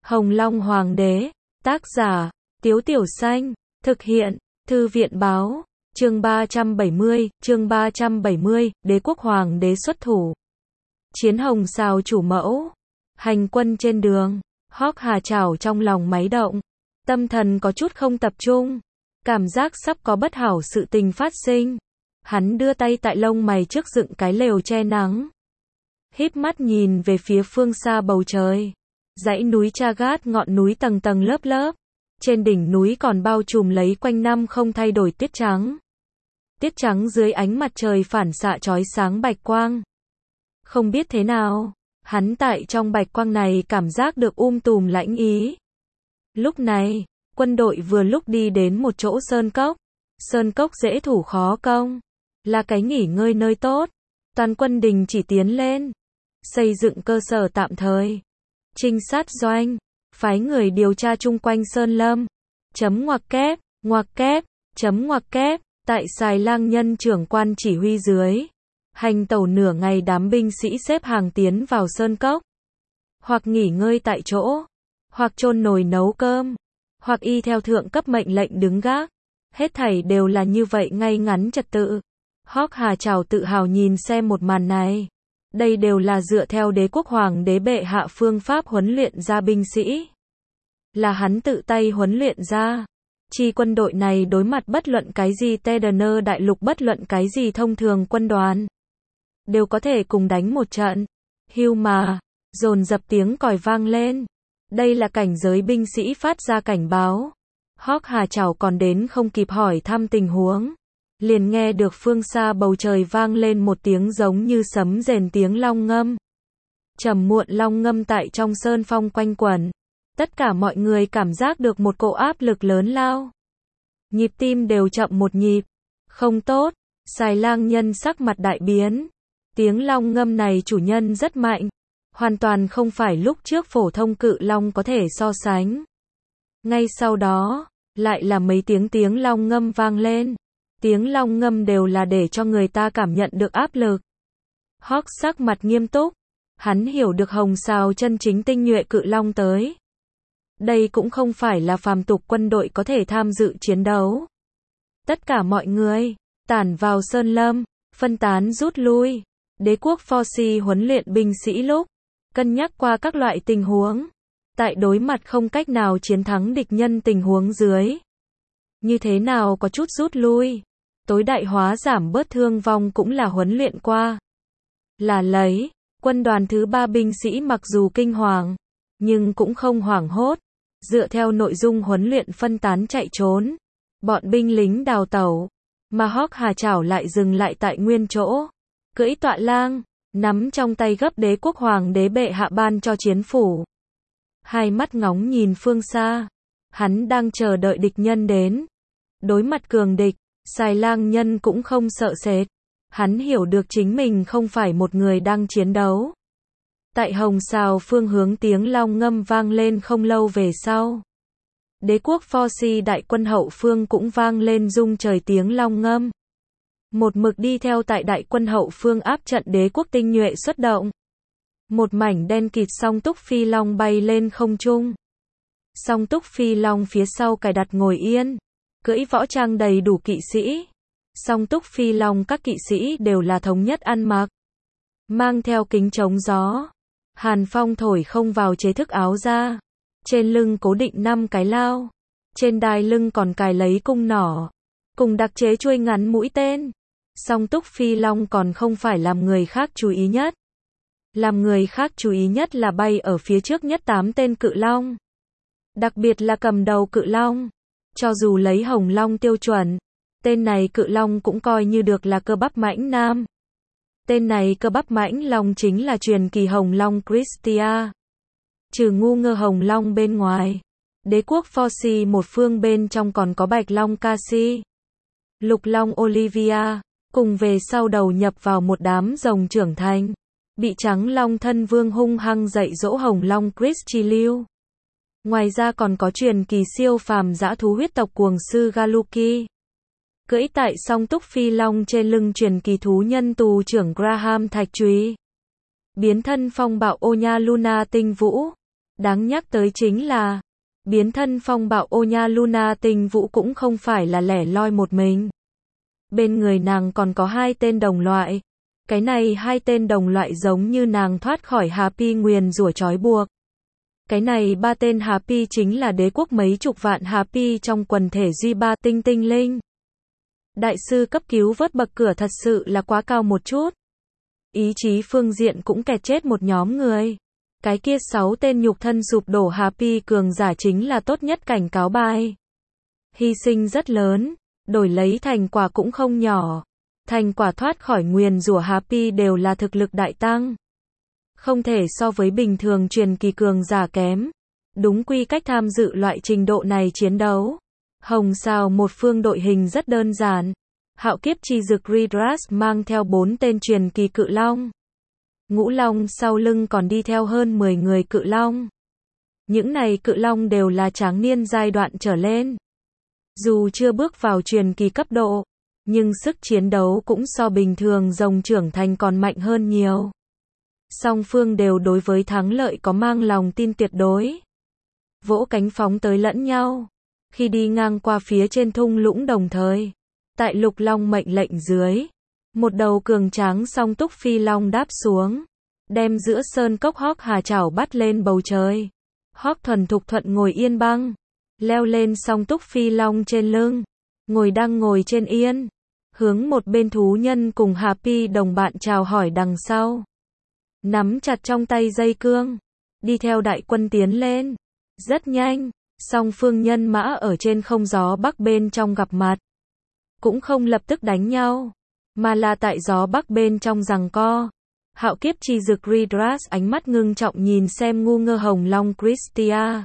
Hồng Long Hoàng đế, tác giả, Tiếu Tiểu Xanh, thực hiện, Thư viện Báo, chương 370, Đế quốc Hoàng đế xuất thủ. Chiến hồng sao chủ mẫu, hành quân trên đường, Hawk Hà Chảo trong lòng máy động, tâm thần có chút không tập trung, cảm giác sắp có bất hảo sự tình phát sinh. Hắn đưa tay tại lông mày trước dựng cái lều che nắng, híp mắt nhìn về phía phương xa bầu trời. Dãy núi Chagat, ngọn núi tầng tầng lớp lớp, trên đỉnh núi còn bao trùm lấy quanh năm không thay đổi tuyết trắng. Tuyết trắng dưới ánh mặt trời phản xạ chói sáng bạch quang. Không biết thế nào, hắn tại trong bạch quang này cảm giác được tùm lãnh ý. Lúc này, quân đội vừa lúc đi đến một chỗ sơn cốc. Sơn cốc dễ thủ khó công, là cái nghỉ ngơi nơi tốt. Toàn quân đình chỉ tiến lên, xây dựng cơ sở tạm thời. Trinh sát doanh, phái người điều tra chung quanh sơn lâm. Ngoặc kép, tại Xài Lang Nhân trưởng quan chỉ huy dưới. Hành tẩu nửa ngày, đám binh sĩ xếp hàng tiến vào sơn cốc. Hoặc nghỉ ngơi tại chỗ, hoặc chôn nồi nấu cơm, hoặc y theo thượng cấp mệnh lệnh đứng gác. Hết thảy đều là như vậy ngay ngắn trật tự. Hawk Hà Chảo tự hào nhìn xem một màn này. Đây đều là dựa theo đế quốc hoàng đế bệ hạ phương pháp huấn luyện ra binh sĩ. Là hắn tự tay huấn luyện ra. Chi quân đội này đối mặt bất luận cái gì Tedaner đại lục, bất luận cái gì thông thường quân đoàn, đều có thể cùng đánh một trận. Hưu mà, dồn dập tiếng còi vang lên. Đây là cảnh giới binh sĩ phát ra cảnh báo. Hawk Hà Chảo còn đến không kịp hỏi thăm tình huống, liền nghe được phương xa bầu trời vang lên một tiếng giống như sấm rền, tiếng long ngâm. Trầm muộn long ngâm tại trong sơn phong quanh quẩn. Tất cả mọi người cảm giác được một cỗ áp lực lớn lao. Nhịp tim đều chậm một nhịp. Không tốt, Xài Lang Nhân sắc mặt đại biến. Tiếng long ngâm này chủ nhân rất mạnh. Hoàn toàn không phải lúc trước phổ thông cự long có thể so sánh. Ngay sau đó, lại là mấy tiếng long ngâm vang lên. Tiếng long ngâm đều là để cho người ta cảm nhận được áp lực. Hawk sắc mặt nghiêm túc. Hắn hiểu được hồng sao chân chính tinh nhuệ cự long tới. Đây cũng không phải là phàm tục quân đội có thể tham dự chiến đấu. Tất cả mọi người, tản vào sơn lâm, phân tán rút lui. Đế quốc Forci huấn luyện binh sĩ lúc, cân nhắc qua các loại tình huống. Tại đối mặt không cách nào chiến thắng địch nhân tình huống dưới. Như thế nào có chút rút lui. Tối đại hóa giảm bớt thương vong cũng là huấn luyện qua. Là lấy, quân đoàn thứ 3 binh sĩ mặc dù kinh hoàng, nhưng cũng không hoảng hốt. Dựa theo nội dung huấn luyện phân tán chạy trốn. Bọn binh lính đào tẩu. Mà Hawk Hà Chảo lại dừng lại tại nguyên chỗ. Cưỡi tọa lang, nắm trong tay gấp đế quốc hoàng đế bệ hạ ban cho chiến phủ. Hai mắt ngóng nhìn phương xa. Hắn đang chờ đợi địch nhân đến. Đối mặt cường địch, Xài Lang Nhân cũng không sợ sệt. Hắn hiểu được chính mình không phải một người đang chiến đấu. Tại hồng sao phương hướng tiếng long ngâm vang lên không lâu về sau. Đế quốc Forci đại quân hậu phương cũng vang lên rung trời tiếng long ngâm. Một mực đi theo tại đại quân hậu phương áp trận đế quốc tinh nhuệ xuất động. Một mảnh đen kịt song túc phi long bay lên không trung. Song túc phi long phía sau cài đặt ngồi yên, cưỡi võ trang đầy đủ kỵ sĩ. Song túc phi long các kỵ sĩ đều là thống nhất ăn mặc, mang theo kính chống gió. Hàn phong thổi không vào chế thức áo ra. Trên lưng cố định 5 cái lao. Trên đai lưng còn cài lấy cung nỏ, cùng đặc chế chuôi ngắn mũi tên. Song túc phi long còn không phải làm người khác chú ý nhất. Làm người khác chú ý nhất là bay ở phía trước nhất 8 tên cự long. Đặc biệt là cầm đầu cự long. Cho dù lấy hồng long tiêu chuẩn, tên này cự long cũng coi như được là cơ bắp mãnh nam. Tên này cơ bắp mãnh long chính là truyền kỳ hồng long Christia. Trừ ngu ngơ hồng long bên ngoài, đế quốc Forci một phương bên trong còn có bạch long Cassie, lục long Olivia, cùng về sau đầu nhập vào một đám rồng trưởng thành. Bị trắng long thân vương hung hăng dạy dỗ hồng long Christiliu. Ngoài ra còn có truyền kỳ siêu phàm dã thú huyết tộc cuồng sư Galuki. Cưỡi tại song túc phi long trên lưng truyền kỳ thú nhân tù trưởng Graham Thạch Trùy. Biến thân phong bạo Onya Luna tinh vũ. Đáng nhắc tới chính là, biến thân phong bạo Onya Luna Tinh Vũ cũng không phải là lẻ loi một mình. Bên người nàng còn có 2 tên đồng loại. Cái này 2 tên đồng loại giống như nàng thoát khỏi Happy nguyền rủa trói buộc. Cái này 3 tên Happy chính là đế quốc mấy chục vạn Happy trong quần thể duy 3 tinh tinh linh. Đại sư cấp cứu vớt bậc cửa thật sự là quá cao một chút. Ý chí phương diện cũng kẹt chết một nhóm người. Cái kia 6 tên nhục thân sụp đổ Happy cường giả chính là tốt nhất cảnh cáo bài. Hy sinh rất lớn, đổi lấy thành quả cũng không nhỏ. Thành quả thoát khỏi nguyền rủa Happy đều là thực lực đại tăng. Không thể so với bình thường truyền kỳ cường giả kém. Đúng quy cách tham dự loại trình độ này chiến đấu. Hồng Sao một phương đội hình rất đơn giản. Hạo kiếp chi dực Ridras mang theo 4 tên truyền kỳ cự long. Ngũ long sau lưng còn đi theo hơn 10 người cự long. Những này cự long đều là tráng niên giai đoạn trở lên. Dù chưa bước vào truyền kỳ cấp độ, nhưng sức chiến đấu cũng so bình thường rồng trưởng thành còn mạnh hơn nhiều. Song phương đều đối với thắng lợi có mang lòng tin tuyệt đối. Vỗ cánh phóng tới lẫn nhau. Khi đi ngang qua phía trên thung lũng đồng thời, tại Lục Long mệnh lệnh dưới, một đầu cường tráng song túc phi long đáp xuống, đem giữa sơn cốc Hawk Hà chảo bắt lên bầu trời. Hawk thuần thục thuận ngồi yên băng, leo lên song túc phi long trên lưng, ngồi trên yên, hướng một bên thú nhân cùng Happy đồng bạn chào hỏi đằng sau. Nắm chặt trong tay dây cương, đi theo đại quân tiến lên. Rất nhanh, song phương nhân mã ở trên không gió bắc bên trong gặp mặt. Cũng không lập tức đánh nhau, mà là tại gió bắc bên trong giằng co. Hạo kiếp chi dực Ridras ánh mắt ngưng trọng nhìn xem ngu ngơ hồng long Christia.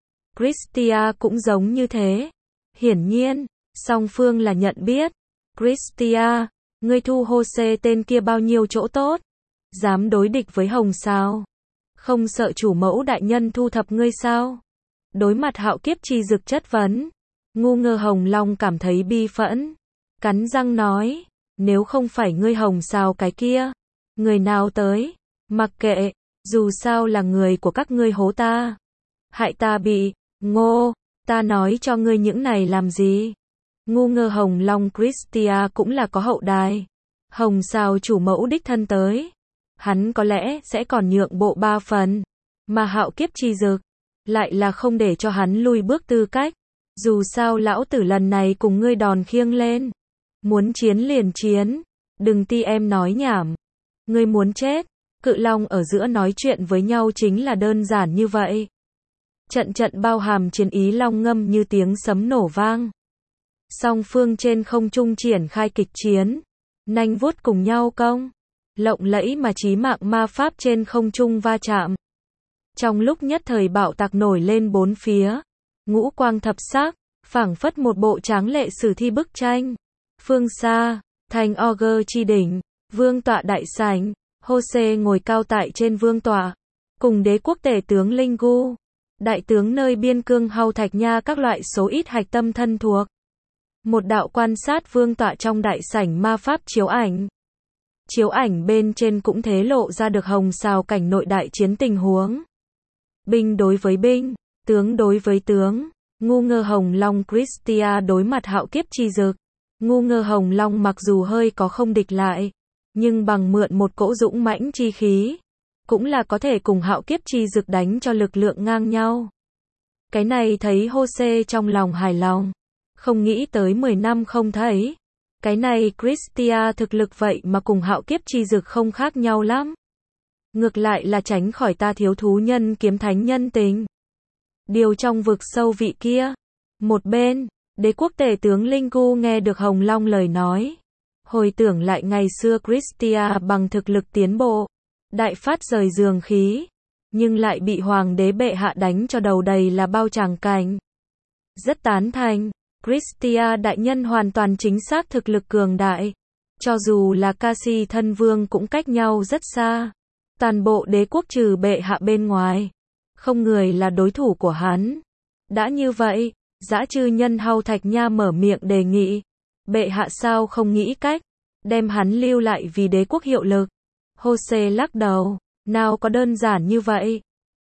Christia cũng giống như thế. Hiển nhiên, song phương là nhận biết. Christia, ngươi thu Hose tên kia bao nhiêu chỗ tốt? Dám đối địch với Hồng sao? Không sợ chủ mẫu đại nhân thu thập ngươi sao? Đối mặt hạo kiếp chi dực chất vấn, ngu ngơ hồng long cảm thấy bi phẫn. Cắn răng nói, nếu không phải ngươi Hồng sao cái kia, người nào tới? Mặc kệ, dù sao là người của các ngươi hố ta. Hại ta bị, ngô, ta nói cho ngươi những này làm gì? Ngu ngơ hồng long Christia cũng là có hậu đài. Hồng sao chủ mẫu đích thân tới. Hắn có lẽ sẽ còn nhượng bộ 3 phần. Mà hạo kiếp chi dực, lại là không để cho hắn lui bước tư cách. Dù sao lão tử lần này cùng ngươi đòn khiêng lên. Muốn chiến liền chiến. Đừng ti em nói nhảm. Ngươi muốn chết. Cự long ở giữa nói chuyện với nhau chính là đơn giản như vậy. Trận trận bao hàm chiến ý long ngâm như tiếng sấm nổ vang. Song phương trên không trung triển khai kịch chiến. Nanh vuốt cùng nhau công. Lộng lẫy mà chí mạng ma pháp trên không trung va chạm. Trong lúc nhất thời bạo tạc nổi lên bốn phía. Ngũ quang thập sắc, phảng phất một bộ tráng lệ sử thi bức tranh. Phương xa, thành Auger chi đỉnh, vương tọa đại sảnh, Hose ngồi cao tại trên vương tọa, cùng đế quốc tể tướng Linh Gu, đại tướng nơi biên cương Hau Thạch Nha các loại số ít hạch tâm thân thuộc. Một đạo quan sát vương tọa trong đại sảnh ma pháp chiếu ảnh. Chiếu ảnh bên trên cũng thế lộ ra được hồng sao cảnh nội đại chiến tình huống. Binh đối với binh, tướng đối với tướng, ngu ngơ hồng long Christia đối mặt hạo kiếp chi dực. Ngu ngơ hồng long mặc dù hơi có không địch lại, nhưng bằng mượn một cỗ dũng mãnh chi khí, cũng là có thể cùng hạo kiếp chi dực đánh cho lực lượng ngang nhau. Cái này thấy Hose trong lòng hài lòng, không nghĩ tới 10 năm không thấy. Cái này Christia thực lực vậy mà cùng hạo kiếp chi dực không khác nhau lắm. Ngược lại là tránh khỏi ta thiếu thú nhân kiếm thánh nhân tình. Điều trong vực sâu vị kia. Một bên, đế quốc tể tướng Linh Gu nghe được Hồng Long lời nói. Hồi tưởng lại ngày xưa Christia bằng thực lực tiến bộ. Đại phát rời giường khí. Nhưng lại bị hoàng đế bệ hạ đánh cho đầu đầy là bao tràng cảnh. Rất tán thành. Christia đại nhân hoàn toàn chính xác thực lực cường đại. Cho dù là Casi thân vương cũng cách nhau rất xa. Toàn bộ đế quốc trừ bệ hạ bên ngoài, không người là đối thủ của hắn. Đã như vậy, dã chư nhân Hau Thạch Nha mở miệng đề nghị. Bệ hạ sao không nghĩ cách, đem hắn lưu lại vì đế quốc hiệu lực. Hose lắc đầu, nào có đơn giản như vậy.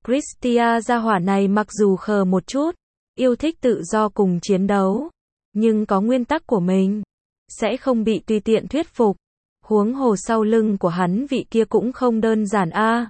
Christia gia hỏa này mặc dù khờ một chút, yêu thích tự do cùng chiến đấu, nhưng có nguyên tắc của mình, sẽ không bị tùy tiện thuyết phục. Huống hồ sau lưng của hắn vị kia cũng không đơn giản a.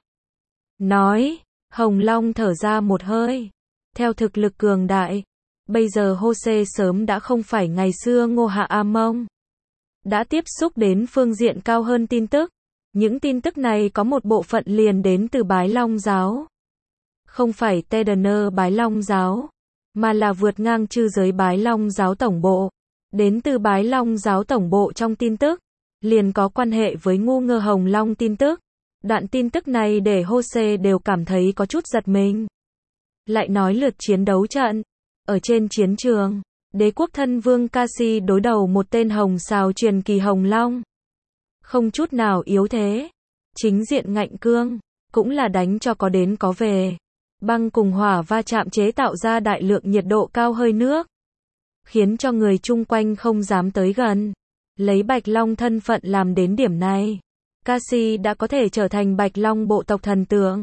Nói, Hồng Long thở ra một hơi. Theo thực lực cường đại, bây giờ Jose sớm đã không phải ngày xưa Ngô Hạ A Mông. Đã tiếp xúc đến phương diện cao hơn tin tức. Những tin tức này có một bộ phận liền đến từ Bái Long giáo. Không phải Tedener Bái Long giáo, mà là vượt ngang chư giới Bái Long giáo tổng bộ. Đến từ Bái Long giáo tổng bộ trong tin tức, liền có quan hệ với ngu ngơ Hồng Long tin tức. Đoạn tin tức này để Jose đều cảm thấy có chút giật mình. Lại nói lượt chiến đấu trận. Ở trên chiến trường, đế quốc thân vương Casi đối đầu một tên hồng sào truyền kỳ Hồng Long. Không chút nào yếu thế. Chính diện ngạnh cương, cũng là đánh cho có đến có về. Băng cùng hỏa va chạm chế tạo ra đại lượng nhiệt độ cao hơi nước, khiến cho người chung quanh không dám tới gần. Lấy Bạch Long thân phận làm đến điểm này, Casi đã có thể trở thành Bạch Long bộ tộc thần tượng.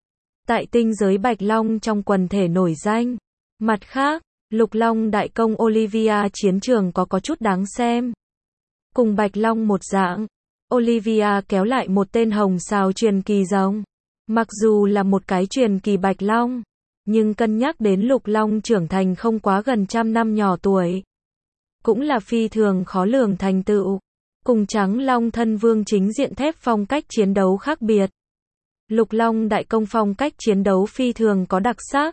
Tại tinh giới Bạch Long trong quần thể nổi danh. Mặt khác, Lục Long đại công Olivia chiến trường có chút đáng xem. Cùng Bạch Long một dạng, Olivia kéo lại một tên hồng sào truyền kỳ rồng. Mặc dù là một cái truyền kỳ Bạch Long, nhưng cân nhắc đến Lục Long trưởng thành không quá gần 100 năm nhỏ tuổi, cũng là phi thường khó lường thành tựu. Cùng Trắng Long thân vương chính diện thép phong cách chiến đấu khác biệt. Lục Long đại công phong cách chiến đấu phi thường có đặc sắc.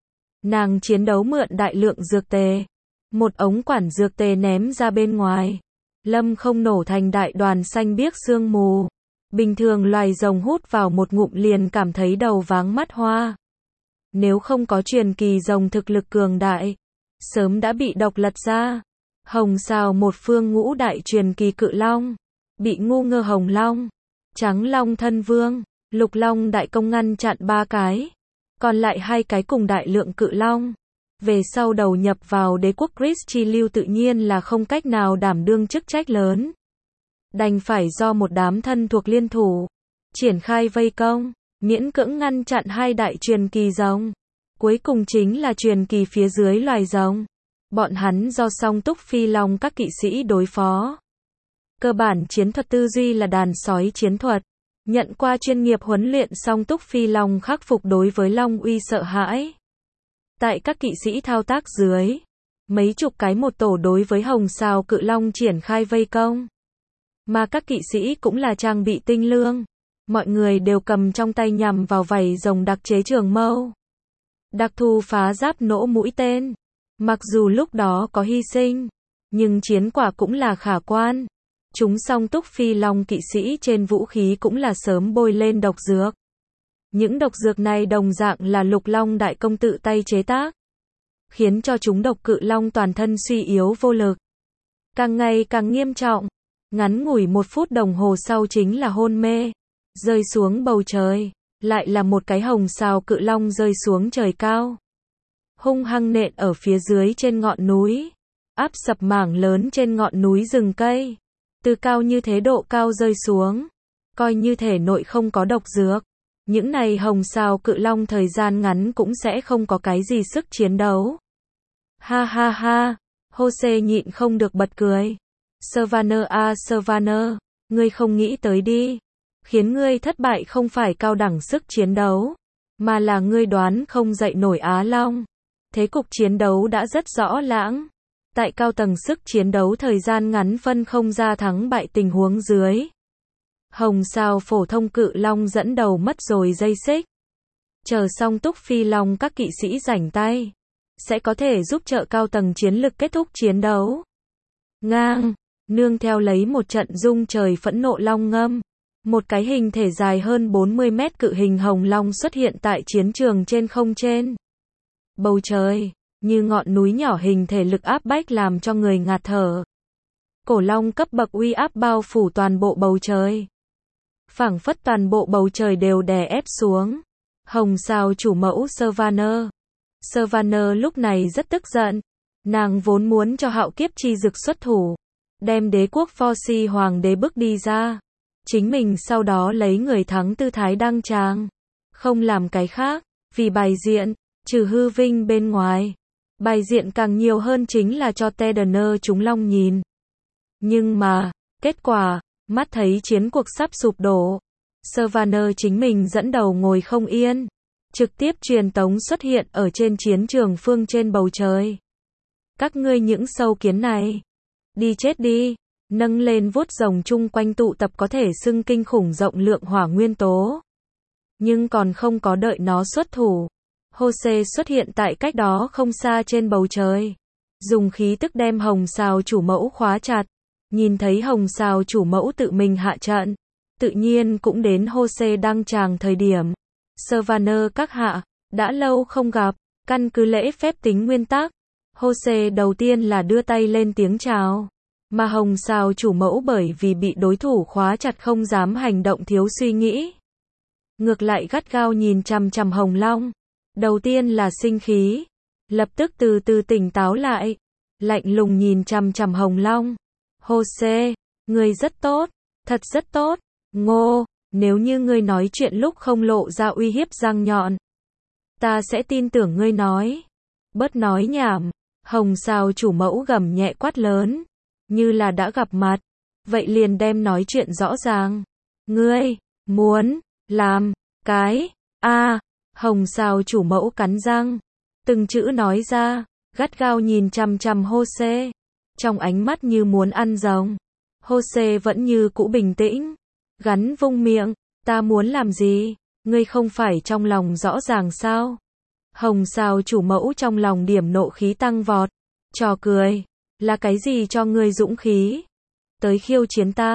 Nàng chiến đấu mượn đại lượng dược tề. Một ống quản dược tề ném ra bên ngoài. Lâm không nổ thành đại đoàn xanh biếc sương mù. Bình thường loài rồng hút vào một ngụm liền cảm thấy đầu váng mắt hoa. Nếu không có truyền kỳ rồng thực lực cường đại, sớm đã bị độc lật ra. Hồng sào một phương ngũ đại truyền kỳ cự long, bị ngu ngơ Hồng Long, Trắng Long thân vương, Lục Long đại công ngăn chặn 3 cái, còn lại 2 cái cùng đại lượng cự long. Về sau đầu nhập vào đế quốc Christi lưu tự nhiên là không cách nào đảm đương chức trách lớn. Đành phải do một đám thân thuộc liên thủ, triển khai vây công, miễn cưỡng ngăn chặn 2 đại truyền kỳ rồng. Cuối cùng chính là truyền kỳ phía dưới loài rồng. Bọn hắn do Song Túc Phi Long các kỵ sĩ đối phó. Cơ bản chiến thuật tư duy là đàn sói chiến thuật. Nhận qua chuyên nghiệp huấn luyện Song Túc Phi Long khắc phục đối với Long uy sợ hãi. Tại các kỵ sĩ thao tác dưới, mấy chục cái một tổ đối với hồng sào cự long triển khai vây công. Mà các kỵ sĩ cũng là trang bị tinh lương. Mọi người đều cầm trong tay nhằm vào vảy rồng đặc chế trường mâu. Đặc thù phá giáp nỗ mũi tên. Mặc dù lúc đó có hy sinh, nhưng chiến quả cũng là khả quan. Chúng Song Túc Phi Long kỵ sĩ trên vũ khí cũng là sớm bôi lên độc dược. Những độc dược này đồng dạng là Lục Long đại công tự tay chế tác, khiến cho chúng độc cự long toàn thân suy yếu vô lực. Càng ngày càng nghiêm trọng, ngắn ngủi 1 phút đồng hồ sau chính là hôn mê, rơi xuống bầu trời, lại là một cái hồng sào cự long rơi xuống trời cao. Hung hăng nện ở phía dưới trên ngọn núi, áp sập mảng lớn trên ngọn núi rừng cây. Từ cao như thế độ cao rơi xuống, coi như thể nội không có độc dược. Những này hồng sào cự long thời gian ngắn cũng sẽ không có cái gì sức chiến đấu. Ha ha ha, Jose nhịn không được bật cười. Savannah à Savannah, ngươi không nghĩ tới đi. Khiến ngươi thất bại không phải cao đẳng sức chiến đấu, mà là ngươi đoán không dậy nổi Á Long. Thế cục chiến đấu đã rất rõ lãng. Tại cao tầng sức chiến đấu thời gian ngắn phân không ra thắng bại tình huống dưới. Hồng sào phổ thông cự long dẫn đầu mất rồi dây xích. Chờ Song Túc Phi Long các kỵ sĩ rảnh tay, sẽ có thể giúp trợ cao tầng chiến lực kết thúc chiến đấu. Ngang, nương theo lấy một trận rung trời phẫn nộ long ngâm. Một cái hình thể dài hơn 40 mét cự hình hồng long xuất hiện tại chiến trường trên không trên. Bầu trời, như ngọn núi nhỏ hình thể lực áp bách làm cho người ngạt thở. Cổ long cấp bậc uy áp bao phủ toàn bộ bầu trời. Phảng phất toàn bộ bầu trời đều đè ép xuống. Hồng sào chủ mẫu Savannah. Savannah lúc này rất tức giận. Nàng vốn muốn cho Hạo Kiếp Chi Dực xuất thủ, đem đế quốc Forci hoàng đế bức đi ra. Chính mình sau đó lấy người thắng tư thái đăng tràng. Không làm cái khác. Vì bài diện, trừ hư vinh bên ngoài, bài diện càng nhiều hơn chính là cho Tedaner chúng long nhìn. Nhưng mà, kết quả, mắt thấy chiến cuộc sắp sụp đổ, Sylvaner chính mình dẫn đầu ngồi không yên, trực tiếp truyền tống xuất hiện ở trên chiến trường phương trên bầu trời. Các ngươi những sâu kiến này, đi chết đi, nâng lên vuốt rồng chung quanh tụ tập có thể xưng kinh khủng rộng lượng hỏa nguyên tố. Nhưng còn không có đợi nó xuất thủ, Jose xuất hiện tại cách đó không xa trên bầu trời, dùng khí tức đem hồng sao chủ mẫu khóa chặt. Nhìn thấy hồng sao chủ mẫu tự mình hạ trận, tự nhiên cũng đến Jose đăng tràng thời điểm. Sylvaner các hạ, đã lâu không gặp, căn cứ lễ phép tính nguyên tắc, Jose đầu tiên là đưa tay lên tiếng chào, mà hồng sao chủ mẫu bởi vì bị đối thủ khóa chặt không dám hành động thiếu suy nghĩ. Ngược lại gắt gao nhìn chằm chằm Hồng Long, đầu tiên là sinh khí, lập tức từ từ tỉnh táo lại, lạnh lùng nhìn chằm chằm Hồng Long. Jose, ngươi rất tốt, thật rất tốt, ngô, nếu như ngươi nói chuyện lúc không lộ ra uy hiếp răng nhọn, ta sẽ tin tưởng ngươi nói. Bớt nói nhảm, hồng sao chủ mẫu gầm nhẹ quát lớn, như là đã gặp mặt, vậy liền đem nói chuyện rõ ràng. Ngươi, muốn, làm, cái, hồng sao chủ mẫu cắn răng, từng chữ nói ra, gắt gao nhìn chằm chằm Jose. Trong ánh mắt như muốn ăn rồng. Jose vẫn như cũ bình tĩnh, gắn vung miệng, ta muốn làm gì, ngươi không phải trong lòng rõ ràng sao? Hồng sao chủ mẫu trong lòng điểm nộ khí tăng vọt, trò cười, là cái gì cho ngươi dũng khí? Tới khiêu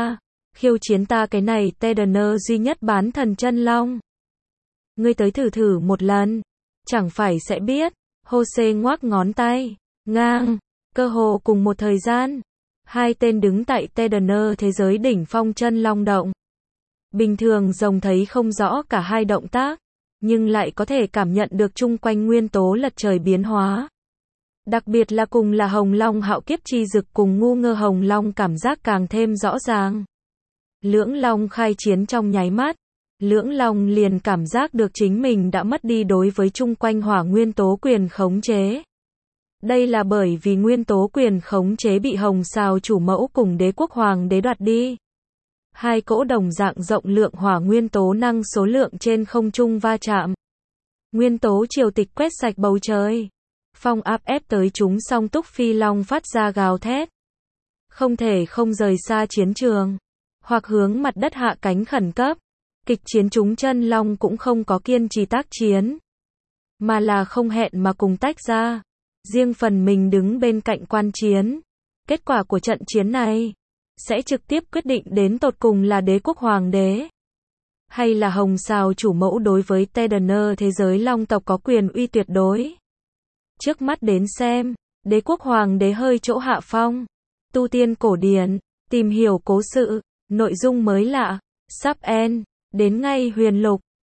chiến ta cái này Tedaner duy nhất bán thần chân long. Ngươi tới thử một lần, chẳng phải sẽ biết. Jose ngoác ngón tay, ngang. Cơ hồ cùng một thời gian, hai tên đứng tại Tedaner thế giới đỉnh phong chân long động. Bình thường rồng thấy không rõ cả hai động tác, nhưng lại có thể cảm nhận được chung quanh nguyên tố lật trời biến hóa. Đặc biệt là cùng là hồng long hạo kiếp chi dực cùng ngu ngơ hồng long cảm giác càng thêm rõ ràng. Lưỡng long khai chiến trong nháy mắt, lưỡng long liền cảm giác được chính mình đã mất đi đối với chung quanh hỏa nguyên tố quyền khống chế. Đây là bởi vì nguyên tố quyền khống chế bị hồng sao chủ mẫu cùng đế quốc hoàng đế đoạt đi. Hai cỗ đồng dạng rộng lượng hỏa nguyên tố năng số lượng trên không trung va chạm. Nguyên tố triều tịch quét sạch bầu trời. Phong áp ép tới chúng song túc phi long phát ra gào thét. Không thể không rời xa chiến trường, hoặc hướng mặt đất hạ cánh khẩn cấp. Kịch chiến chúng chân long cũng không có kiên trì tác chiến, mà là không hẹn mà cùng tách ra. Riêng phần mình đứng bên cạnh quan chiến. Kết quả của trận chiến này sẽ trực tiếp quyết định đến tột cùng là đế quốc hoàng đế hay là hồng sao chủ mẫu đối với Tedaner thế giới long tộc có quyền uy tuyệt đối. Trước mắt đến xem, đế quốc hoàng đế hơi chỗ hạ phong. Tu tiên cổ điển, tìm hiểu cố sự, nội dung mới lạ, sắp end, đến ngay huyền lục.